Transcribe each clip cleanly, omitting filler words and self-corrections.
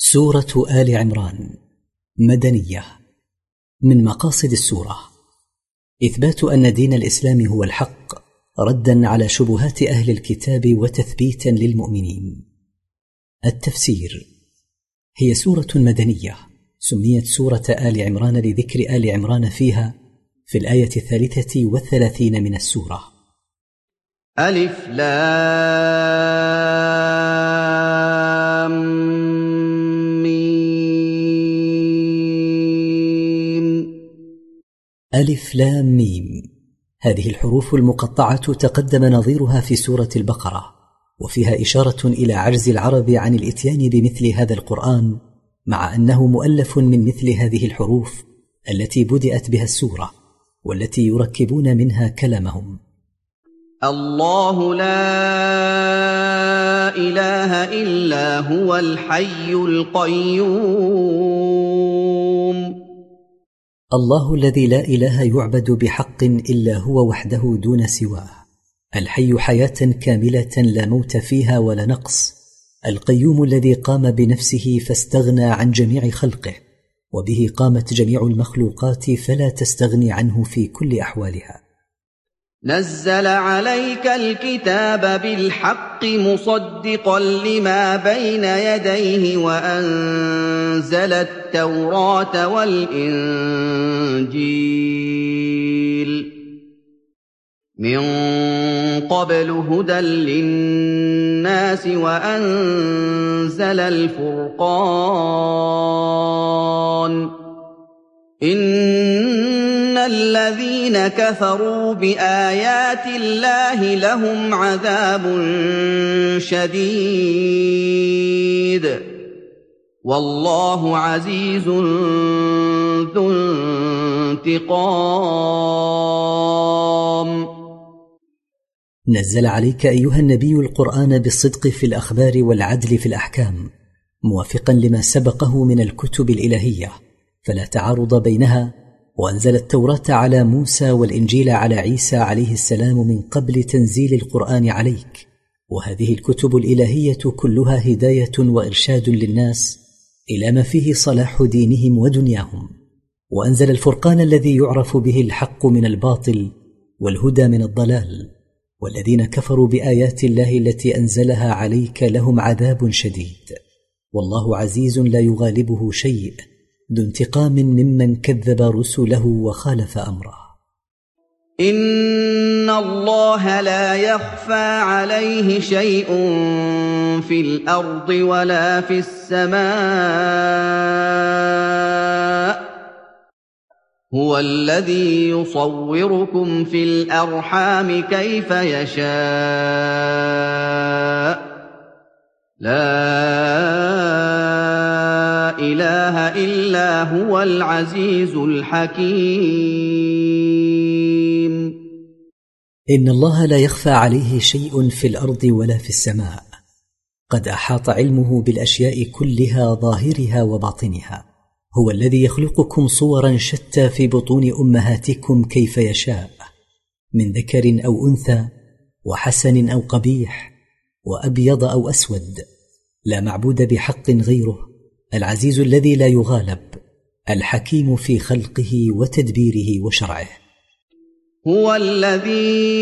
سورة آل عمران مدنية. من مقاصد السورة إثبات أن دين الإسلام هو الحق ردًا على شبهات أهل الكتاب وتثبيتًا للمؤمنين. التفسير: هي سورة مدنية سميت سورة آل عمران لذكر آل عمران فيها في الآية 33 من السورة. ألف لام ميم. ألف لام ميم، هذه الحروف المقطعة تقدم نظيرها في سورة البقرة، وفيها إشارة إلى عجز العرب عن الإتيان بمثل هذا القرآن، مع أنه مؤلف من مثل هذه الحروف التي بدأت بها السورة والتي يركبون منها كلامهم. الله لا إله إلا هو الحي القيوم. الله الذي لا إله يعبد بحق إلا هو وحده دون سواه، الحي حياة كاملة لا موت فيها ولا نقص، القيوم الذي قام بنفسه فاستغنى عن جميع خلقه، وبه قامت جميع المخلوقات فلا تستغني عنه في كل أحوالها. نزل عليك الكتاب بالحق مصدقا لما بين يديه وأنزل التوراة والإنجيل من قبل هدى للناس وأنزل الفرقان. إن الذين كفروا بآيات الله لهم عذاب شديد والله عزيز ذو انتقام. نزل عليك أيها النبي القرآن بالصدق في الأخبار والعدل في الأحكام، موافقا لما سبقه من الكتب الإلهية فلا تعارض بينها، وأنزل التوراة على موسى والإنجيل على عيسى عليه السلام من قبل تنزيل القرآن عليك، وهذه الكتب الإلهية كلها هداية وإرشاد للناس إلى ما فيه صلاح دينهم ودنياهم. وأنزل الفرقان الذي يعرف به الحق من الباطل والهدى من الضلال، والذين كفروا بآيات الله التي أنزلها عليك لهم عذاب شديد والله عزيز لا يغالبه شيء ذو انتقام ممن كذب رسله وخالف أمره. إن الله لا يخفى عليه شيء في الأرض ولا في السماء. هو الذي يصوركم في الأرحام كيف يشاء. لا إله إلا هو العزيز الحكيم. إن الله لا يخفى عليه شيء في الأرض ولا في السماء، قد أحاط علمه بالأشياء كلها ظاهرها وباطنها. هو الذي يخلقكم صورا شتى في بطون أمهاتكم كيف يشاء، من ذكر أو أنثى، وحسن أو قبيح، وأبيض أو أسود، لا معبود بحق غيره، العزيز الذي لا يغالب، الحكيم في خلقه وتدبيره وشرعه. هو الذي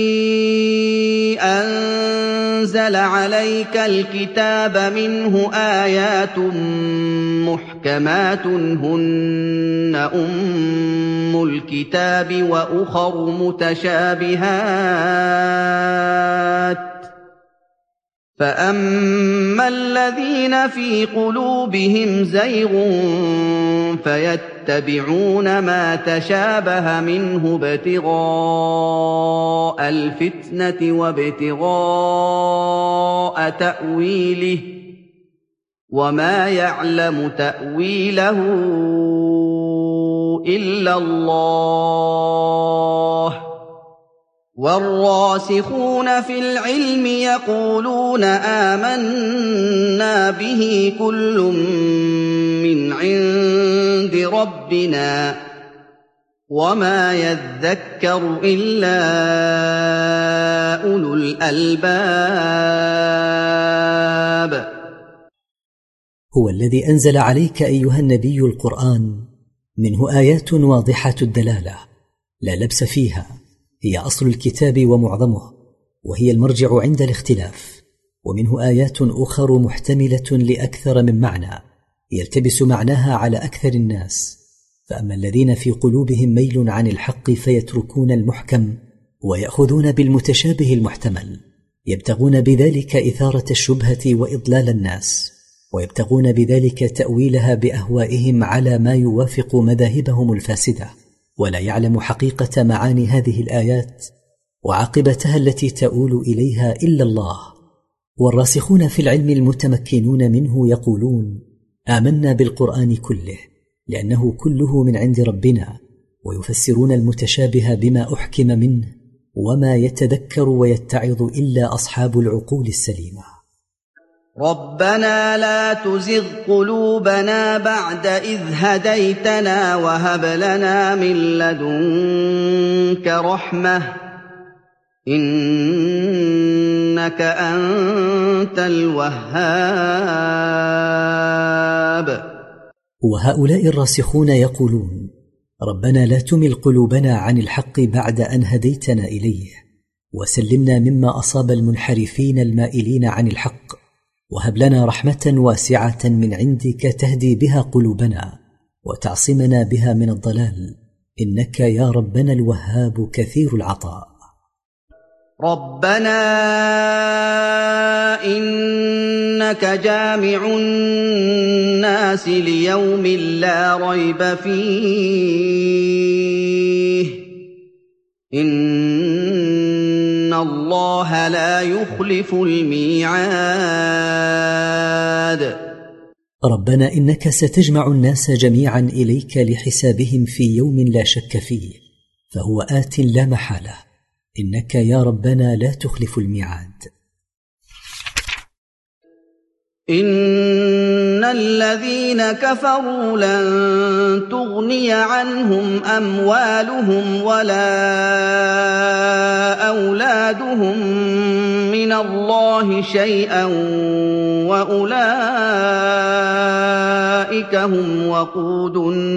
أنزل عليك الكتاب منه آيات محكمات هن أم الكتاب وأخر متشابهات، فأما الذين في قلوبهم زيغ فيتبعون ما تشابه منه ابتغاء الفتنة وابتغاء تأويله وما يعلم تأويله إلا الله. والراسخون في العلم يقولون آمنا به كل من عند ربنا وما يذكر إلا أولو الألباب. هو الذي أنزل عليك أيها النبي القرآن، منه آيات واضحة الدلالة لا لبس فيها، هي أصل الكتاب ومعظمه، وهي المرجع عند الاختلاف، ومنه آيات أخر محتملة لأكثر من معنى يلتبس معناها على أكثر الناس. فأما الذين في قلوبهم ميل عن الحق فيتركون المحكم ويأخذون بالمتشابه المحتمل، يبتغون بذلك إثارة الشبهة وإضلال الناس، ويبتغون بذلك تأويلها بأهوائهم على ما يوافق مذاهبهم الفاسدة، ولا يعلم حقيقة معاني هذه الآيات وعاقبتها التي تؤول إليها إلا الله. والراسخون في العلم المتمكنون منه يقولون: آمنا بالقرآن كله لأنه كله من عند ربنا، ويفسرون المتشابه بما أحكم منه، وما يتذكر ويتعظ إلا أصحاب العقول السليمة. ربنا لا تزغ قلوبنا بعد إذ هديتنا وهب لنا من لدنك رحمة إنك أنت الوهاب. وهؤلاء الراسخون يقولون: ربنا لا تمل قلوبنا عن الحق بعد أن هديتنا إليه، وسلمنا مما أصاب المنحرفين المائلين عن الحق، وهب لنا رحمة واسعة من عندك تهدي بها قلوبنا وتعصمنا بها من الضلال، إنك يا ربنا الوهاب كثير العطاء. ربنا إنك جامع الناس ليوم لا ريب فيه إن الله لا يخلف الميعاد. ربنا إنك ستجمع الناس جميعا إليك لحسابهم في يوم لا شك فيه، فهو آت لا محالة، إنك يا ربنا لا تخلف الميعاد. إن الذين كفروا لن تغني عنهم أموالهم ولا أولادهم من الله شيئا وأولئك هم وقود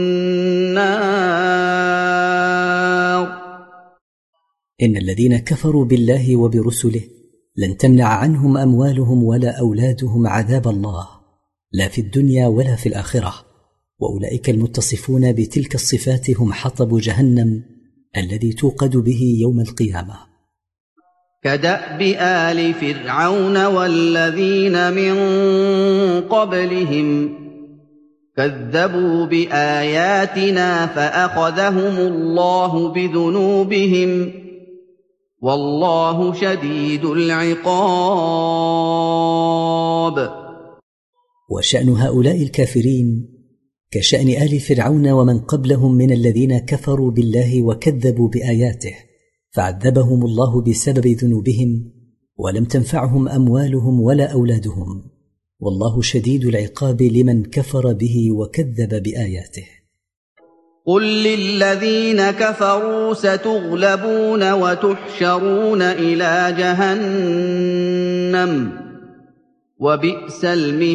النار. إن الذين كفروا بالله وبرسله لن تمنع عنهم أموالهم ولا أولادهم عذاب الله، لا في الدنيا ولا في الآخرة، وأولئك المتصفون بتلك الصفات هم حطب جهنم الذي توقد به يوم القيامة. كدأب آل فرعون والذين من قبلهم كذبوا بآياتنا فأخذهم الله بذنوبهم والله شديد العقاب. وشأن هؤلاء الكافرين كشأن آل فرعون ومن قبلهم من الذين كفروا بالله وكذبوا بآياته، فعذبهم الله بسبب ذنوبهم ولم تنفعهم أموالهم ولا أولادهم، والله شديد العقاب لمن كفر به وكذب بآياته. قل للذين كفروا ستغلبون وتحشرون إلى جهنم وبئس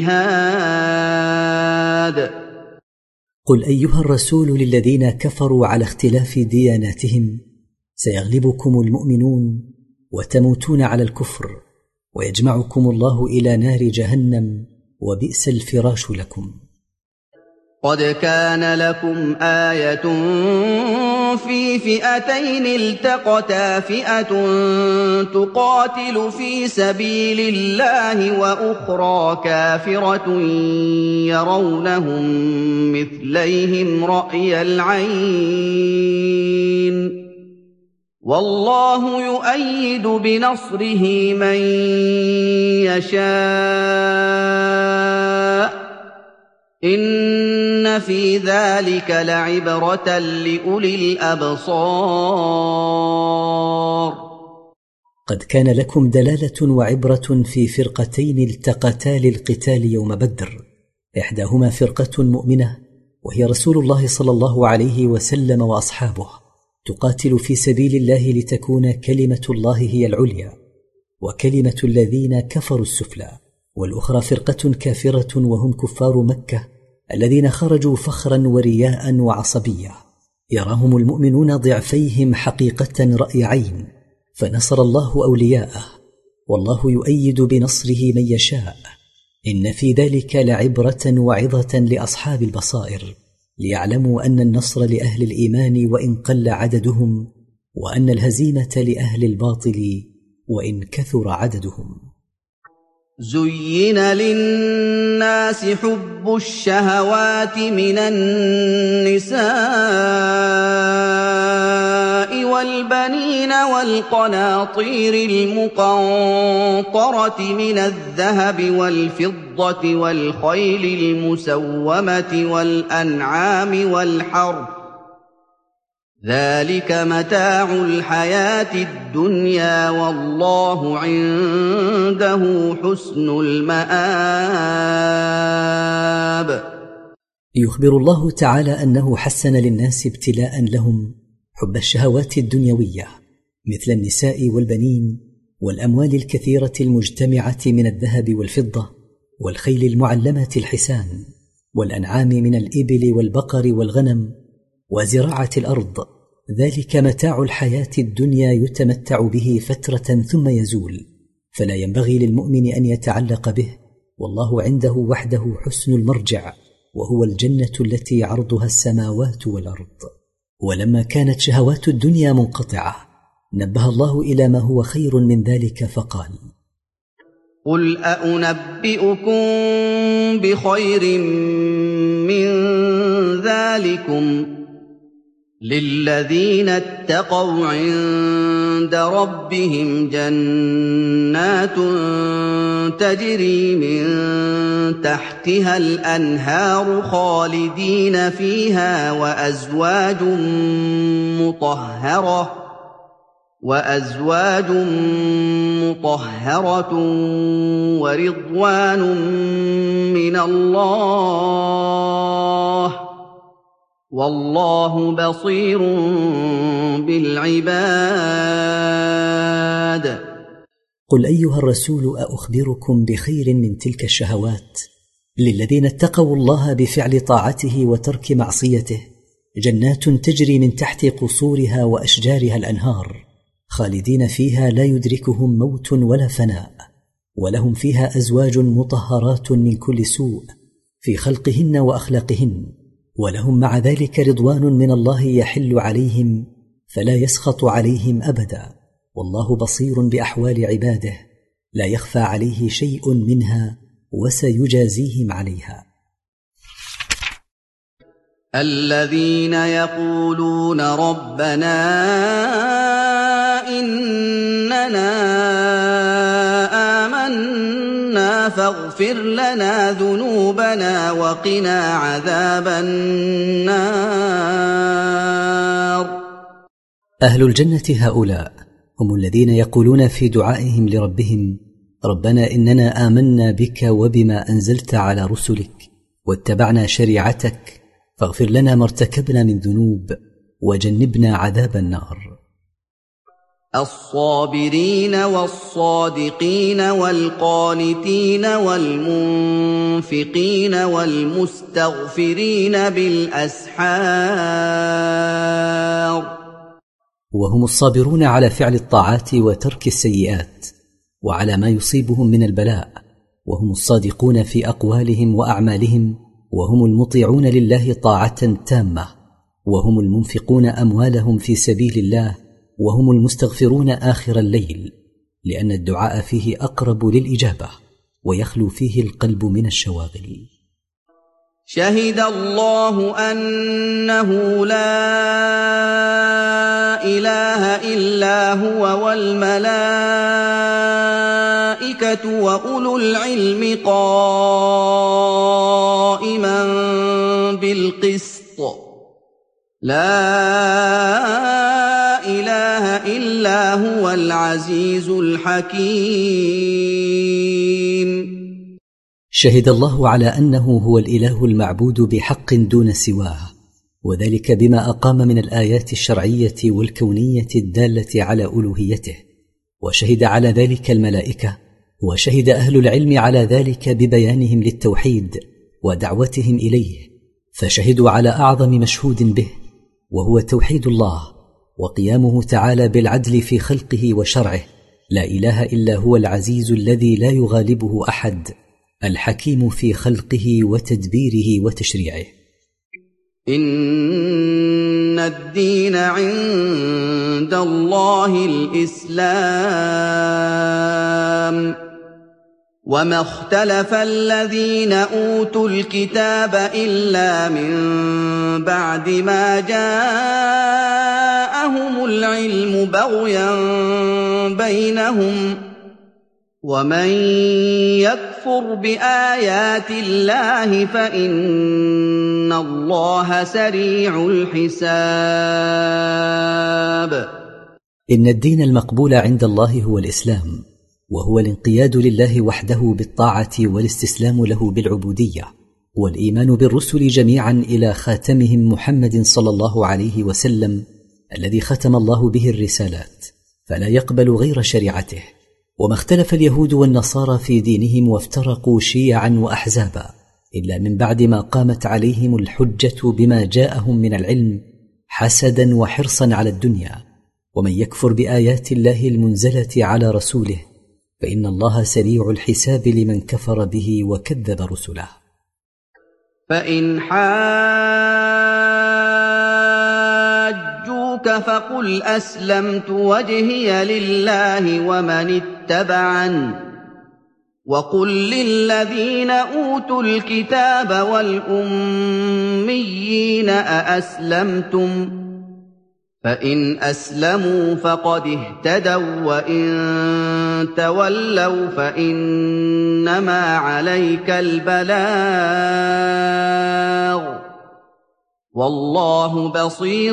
المهاد. قل أيها الرسول للذين كفروا على اختلاف دياناتهم: سيغلبكم المؤمنون وتموتون على الكفر، ويجمعكم الله إلى نار جهنم وبئس الفراش لكم. قد كان لكم آية في فئتين التقتا، فئة تقاتل في سبيل الله وأخرى كافرة يرونهم مثليهم رأي العين، والله يؤيد بنصره من يشاء، إن في ذلك لعبرة لأولي الأبصار. قد كان لكم دلالة وعبرة في فرقتين التقتا للقتال يوم بدر، إحداهما فرقة مؤمنة وهي رسول الله صلى الله عليه وسلم وأصحابه، تقاتل في سبيل الله لتكون كلمة الله هي العليا وكلمة الذين كفروا السفلى، والأخرى فرقة كافرة وهم كفار مكة الذين خرجوا فخرا ورياء وعصبية، يراهم المؤمنون ضعفيهم حقيقة رأي عين، فنصر الله أولياءه، والله يؤيد بنصره من يشاء. إن في ذلك لعبرة وعظة لأصحاب البصائر، ليعلموا أن النصر لأهل الإيمان وإن قل عددهم، وأن الهزيمة لأهل الباطل وإن كثر عددهم. زين للناس حب الشهوات من النساء والبنين والقناطير المقنطرة من الذهب والفضة والخيل المسومة والأنعام والحرث، ذلك متاع الحياة الدنيا والله عنده حسن المآب. يخبر الله تعالى أنه حسن للناس ابتلاء لهم حب الشهوات الدنيوية مثل النساء والبنين والأموال الكثيرة المجتمعة من الذهب والفضة والخيل المعلمة الحسان والأنعام من الإبل والبقر والغنم وزراعة الأرض، ذلك متاع الحياة الدنيا يتمتع به فترة ثم يزول، فلا ينبغي للمؤمن أن يتعلق به، والله عنده وحده حسن المرجع، وهو الجنة التي عرضها السماوات والأرض. ولما كانت شهوات الدنيا منقطعة نبه الله إلى ما هو خير من ذلك فقال: قل أأنبئكم بخير من ذلكم للذين اتقوا عند ربهم جنات تجري من تحتها الأنهار خالدين فيها وأزواج مطهرة ورضوان من الله والله بصير بالعباد. قل أيها الرسول أخبركم بخير من تلك الشهوات للذين اتقوا الله بفعل طاعته وترك معصيته، جنات تجري من تحت قصورها وأشجارها الأنهار، خالدين فيها لا يدركهم موت ولا فناء، ولهم فيها أزواج مطهرات من كل سوء في خلقهن وأخلاقهن، ولهم مع ذلك رضوان من الله يحل عليهم فلا يسخط عليهم أبدا، والله بصير بأحوال عباده لا يخفى عليه شيء منها وسيجازيهم عليها. الذين يقولون ربنا إننا آمنا فاغفر لنا ذنوبنا وقنا عذاب النار. أهل الجنة هؤلاء هم الذين يقولون في دعائهم لربهم: ربنا إننا آمنا بك وبما أنزلت على رسلك واتبعنا شريعتك فاغفر لنا ما ارتكبنا من ذنوب وجنبنا عذاب النار. الصابرين والصادقين والقانتين والمنفقين والمستغفرين بالأسحار. وهم الصابرون على فعل الطاعات وترك السيئات وعلى ما يصيبهم من البلاء، وهم الصادقون في أقوالهم وأعمالهم، وهم المطيعون لله طاعة تامة، وهم المنفقون أموالهم في سبيل الله، وهم المستغفرون آخر الليل، لأن الدعاء فيه أقرب للإجابة ويخلو فيه القلب من الشواغل. شهد الله أنه لا إله إلا هو والملائكة وأولو العلم قائما بالقسط، لا إله إلا هو العزيز الحكيم. شهد الله على أنه هو الإله المعبود بحق دون سواه، وذلك بما أقام من الآيات الشرعية والكونية الدالة على ألوهيته، وشهد على ذلك الملائكة وشهد أهل العلم على ذلك ببيانهم للتوحيد ودعوتهم إليه، فشهدوا على أعظم مشهود به، وهو توحيد الله وقيامه تعالى بالعدل في خلقه وشرعه، لا إله إلا هو العزيز الذي لا يغالبه أحد، الحكيم في خلقه وتدبيره وتشريعه. إن الدين عند الله الإسلام، وما اختلف الذين أوتوا الكتاب إلا من بعد ما جاءهم العلم بغيا بينهم، ومن يكفر بآيات الله فإن الله سريع الحساب. إن الدين المقبول عند الله هو الإسلام، وهو الانقياد لله وحده بالطاعة والاستسلام له بالعبودية، والإيمان بالرسل جميعا إلى خاتمهم محمد صلى الله عليه وسلم الذي ختم الله به الرسالات، فلا يقبل غير شريعته. وما اختلف اليهود والنصارى في دينهم وافترقوا شيعا وأحزابا إلا من بعد ما قامت عليهم الحجة بما جاءهم من العلم حسدا وحرصا على الدنيا. ومن يكفر بآيات الله المنزلة على رسوله فإن الله سريع الحساب لمن كفر به وكذب رسله. فإن حاجوك فقل أسلمت وجهي لله ومن اتبعن، وقل للذين أوتوا الكتاب والأميين أأسلمتم؟ فإن أسلموا فقد اهتدوا، وإن تولوا فإنما عليك البلاغ، والله بصير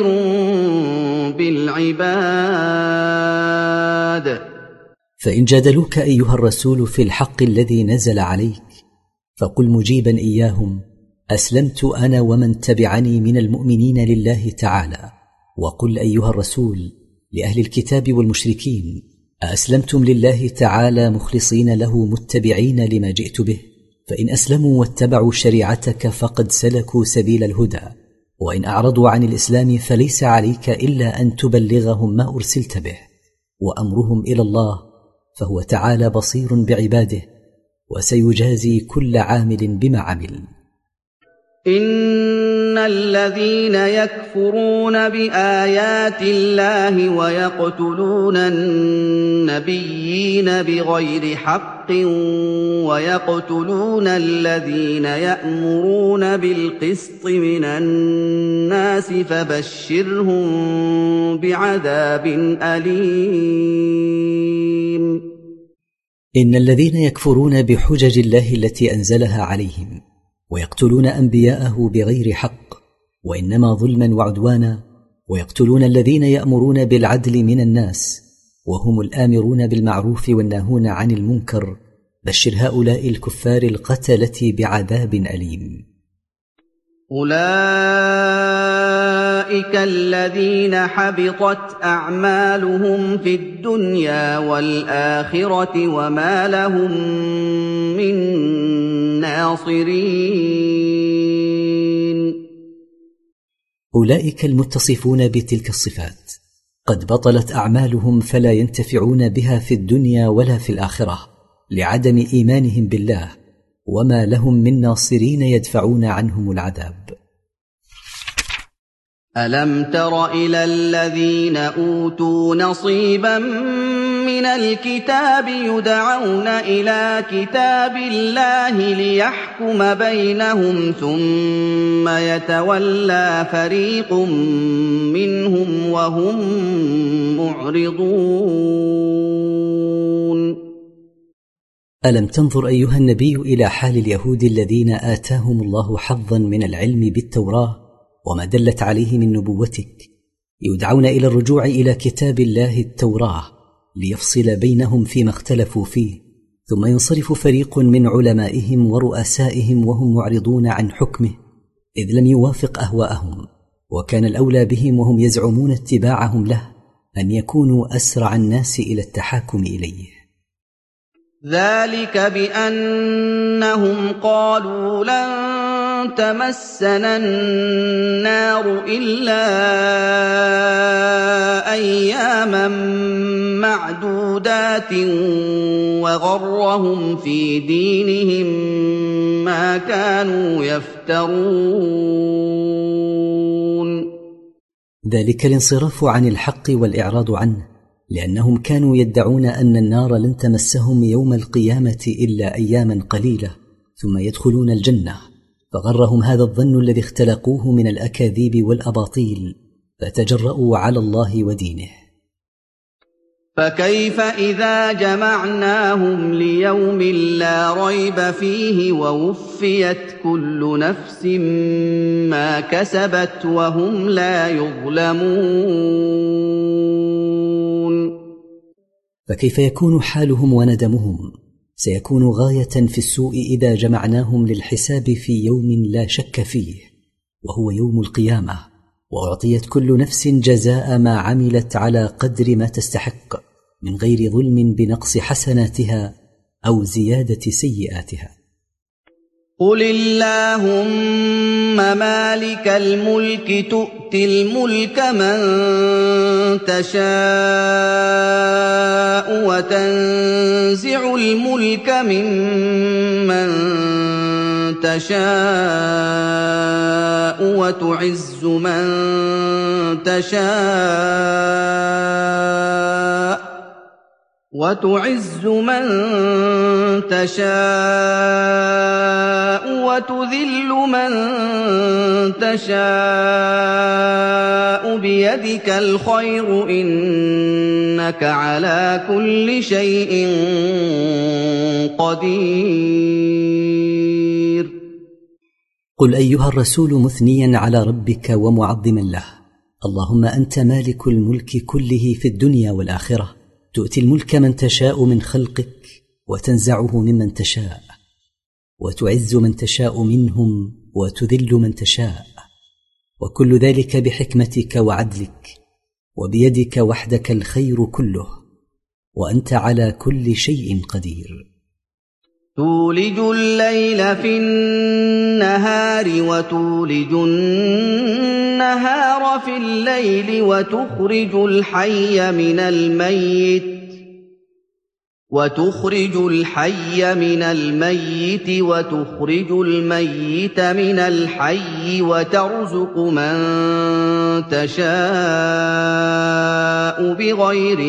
بالعباد. فإن جادلوك أيها الرسول في الحق الذي نزل عليك فقل مجيبا إياهم: أسلمت أنا ومن تبعني من المؤمنين لله تعالى. وقل أيها الرسول لأهل الكتاب والمشركين: أأسلمتم لله تعالى مخلصين له متبعين لما جئت به؟ فإن أسلموا واتبعوا شريعتك فقد سلكوا سبيل الهدى، وإن أعرضوا عن الإسلام فليس عليك إلا أن تبلغهم ما أرسلت به، وأمرهم إلى الله، فهو تعالى بصير بعباده وسيجازي كل عامل بما عمل. إن الذين يكفرون بآيات الله ويقتلون النبيين بغير حق ويقتلون الذين يأمرون بالقسط من الناس فبشرهم بعذاب أليم. إن الذين يكفرون بحجج الله التي أنزلها عليهم ويقتلون أنبياءه بغير حق وإنما ظلما وعدوانا، ويقتلون الذين يأمرون بالعدل من الناس وهم الآمرون بالمعروف والناهون عن المنكر، بشر هؤلاء الكفار القتلة بعذاب أليم. أولئك الذين حبطت أعمالهم في الدنيا والآخرة وما لهم من ناصرين. أولئك المتصفون بتلك الصفات قد بطلت أعمالهم فلا ينتفعون بها في الدنيا ولا في الآخرة لعدم إيمانهم بالله، وما لهم من ناصرين يدفعون عنهم العذاب. ألم تر إلى الذين أوتوا نصيبا من الكتاب يدعون إلى كتاب الله ليحكم بينهم ثم يتولى فريق منهم وهم معرضون. ألم تنظر أيها النبي إلى حال اليهود الذين آتاهم الله حظا من العلم بالتوراة وما دلت عليه من نبوتك، يدعون إلى الرجوع إلى كتاب الله التوراة ليفصل بينهم فيما اختلفوا فيه، ثم ينصرف فريق من علمائهم ورؤسائهم وهم معرضون عن حكمه إذ لم يوافق أهواءهم، وكان الأولى بهم وهم يزعمون اتباعهم له أن يكونوا أسرع الناس إلى التحاكم إليه. ذلك بأنهم قالوا لن تمسنا النار إلا أياما معدودات وغرهم في دينهم ما كانوا يفترون. ذلك الانصراف عن الحق والإعراض عنه لأنهم كانوا يدعون أن النار لن تمسهم يوم القيامة إلا أياما قليلة ثم يدخلون الجنة، فغرهم هذا الظن الذي اختلقوه من الأكاذيب والأباطيل فتجرؤوا على الله ودينه. فكيف إذا جمعناهم ليوم لا ريب فيه ووفيت كل نفس ما كسبت وهم لا يظلمون. فكيف يكون حالهم وندمهم؟ سيكون غاية في السوء إذا جمعناهم للحساب في يوم لا شك فيه وهو يوم القيامة، وأعطيت كل نفس جزاء ما عملت على قدر ما تستحق من غير ظلم بنقص حسناتها أو زيادة سيئاتها. قل اللهم مالك الملك تؤتي الملك من تشاء وتنزع الملك ممن تشاء وتعز من تشاء وتذل من تشاء بيدك الخير إنك على كل شيء قدير. قل أيها الرسول مثنيا على ربك ومعظما له: اللهم أنت مالك الملك كله في الدنيا والآخرة، تؤتي الملك من تشاء من خلقك وتنزعه ممن تشاء، وتعز من تشاء منهم وتذل من تشاء، وكل ذلك بحكمتك وعدلك، وبيدك وحدك الخير كله، وأنت على كل شيء قدير. تولج الليل في النهار وتولج النهار في الليل وتخرج الحي من الميت وتخرج الميت من الحي وترزق من تشاء بغير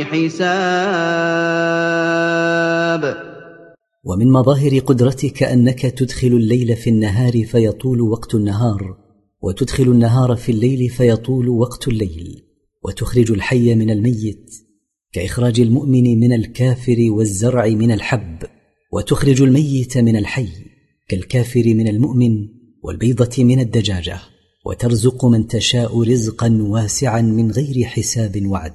حساب. ومن مظاهر قدرتك أنك تدخل الليل في النهار فيطول وقت النهار، وتدخل النهار في الليل فيطول وقت الليل، وتخرج الحي من الميت كإخراج المؤمن من الكافر والزرع من الحب، وتخرج الميت من الحي كالكافر من المؤمن والبيضة من الدجاجة، وترزق من تشاء رزقا واسعا من غير حساب وعد.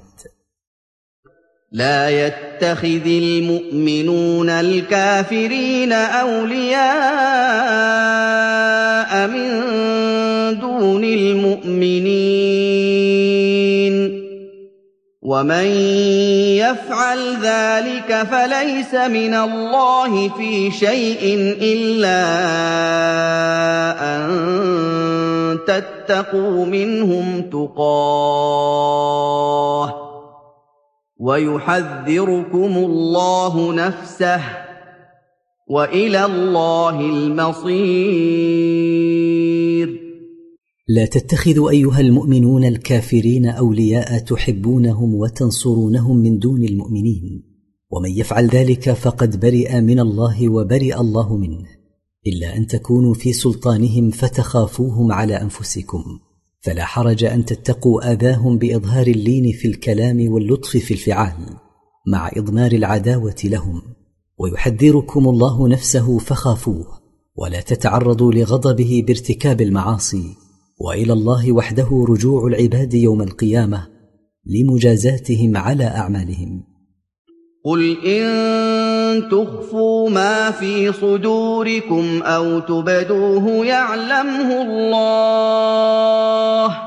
لا يتخذ المؤمنون الكافرين أولياء من دون المؤمنين، ومن يفعل ذلك فليس من الله في شيء إلا أن تتقوا منهم تقاه، ويحذركم الله نفسه، وإلى الله المصير. لا تتخذوا أيها المؤمنون الكافرين أولياء تحبونهم وتنصرونهم من دون المؤمنين، ومن يفعل ذلك فقد برئ من الله وبرئ الله منه، إلا أن تكونوا في سلطانهم فتخافوهم على أنفسكم، فلا حرج أن تتقوا آذاهم بإظهار اللين في الكلام واللطف في الفعال مع إضمار العداوة لهم، ويحذركم الله نفسه فخافوه، ولا تتعرضوا لغضبه بارتكاب المعاصي، وإلى الله وحده رجوع العباد يوم القيامة لمجازاتهم على أعمالهم. قل إن تخفوا ما في صدوركم أو تبدوه يعلمه الله،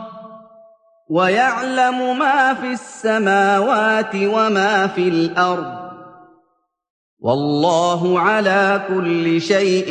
ويعلم ما في السماوات وما في الأرض، والله على كل شيء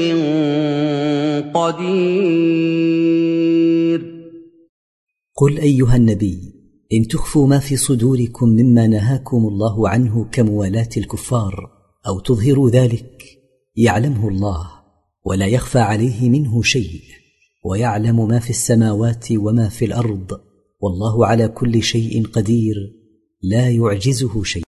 قدير. قل أيها النبي: إن تخفوا ما في صدوركم مما نهاكم الله عنه كموالاة الكفار أو تظهروا ذلك يعلمه الله ولا يخفى عليه منه شيء، ويعلم ما في السماوات وما في الأرض، والله على كل شيء قدير لا يعجزه شيء.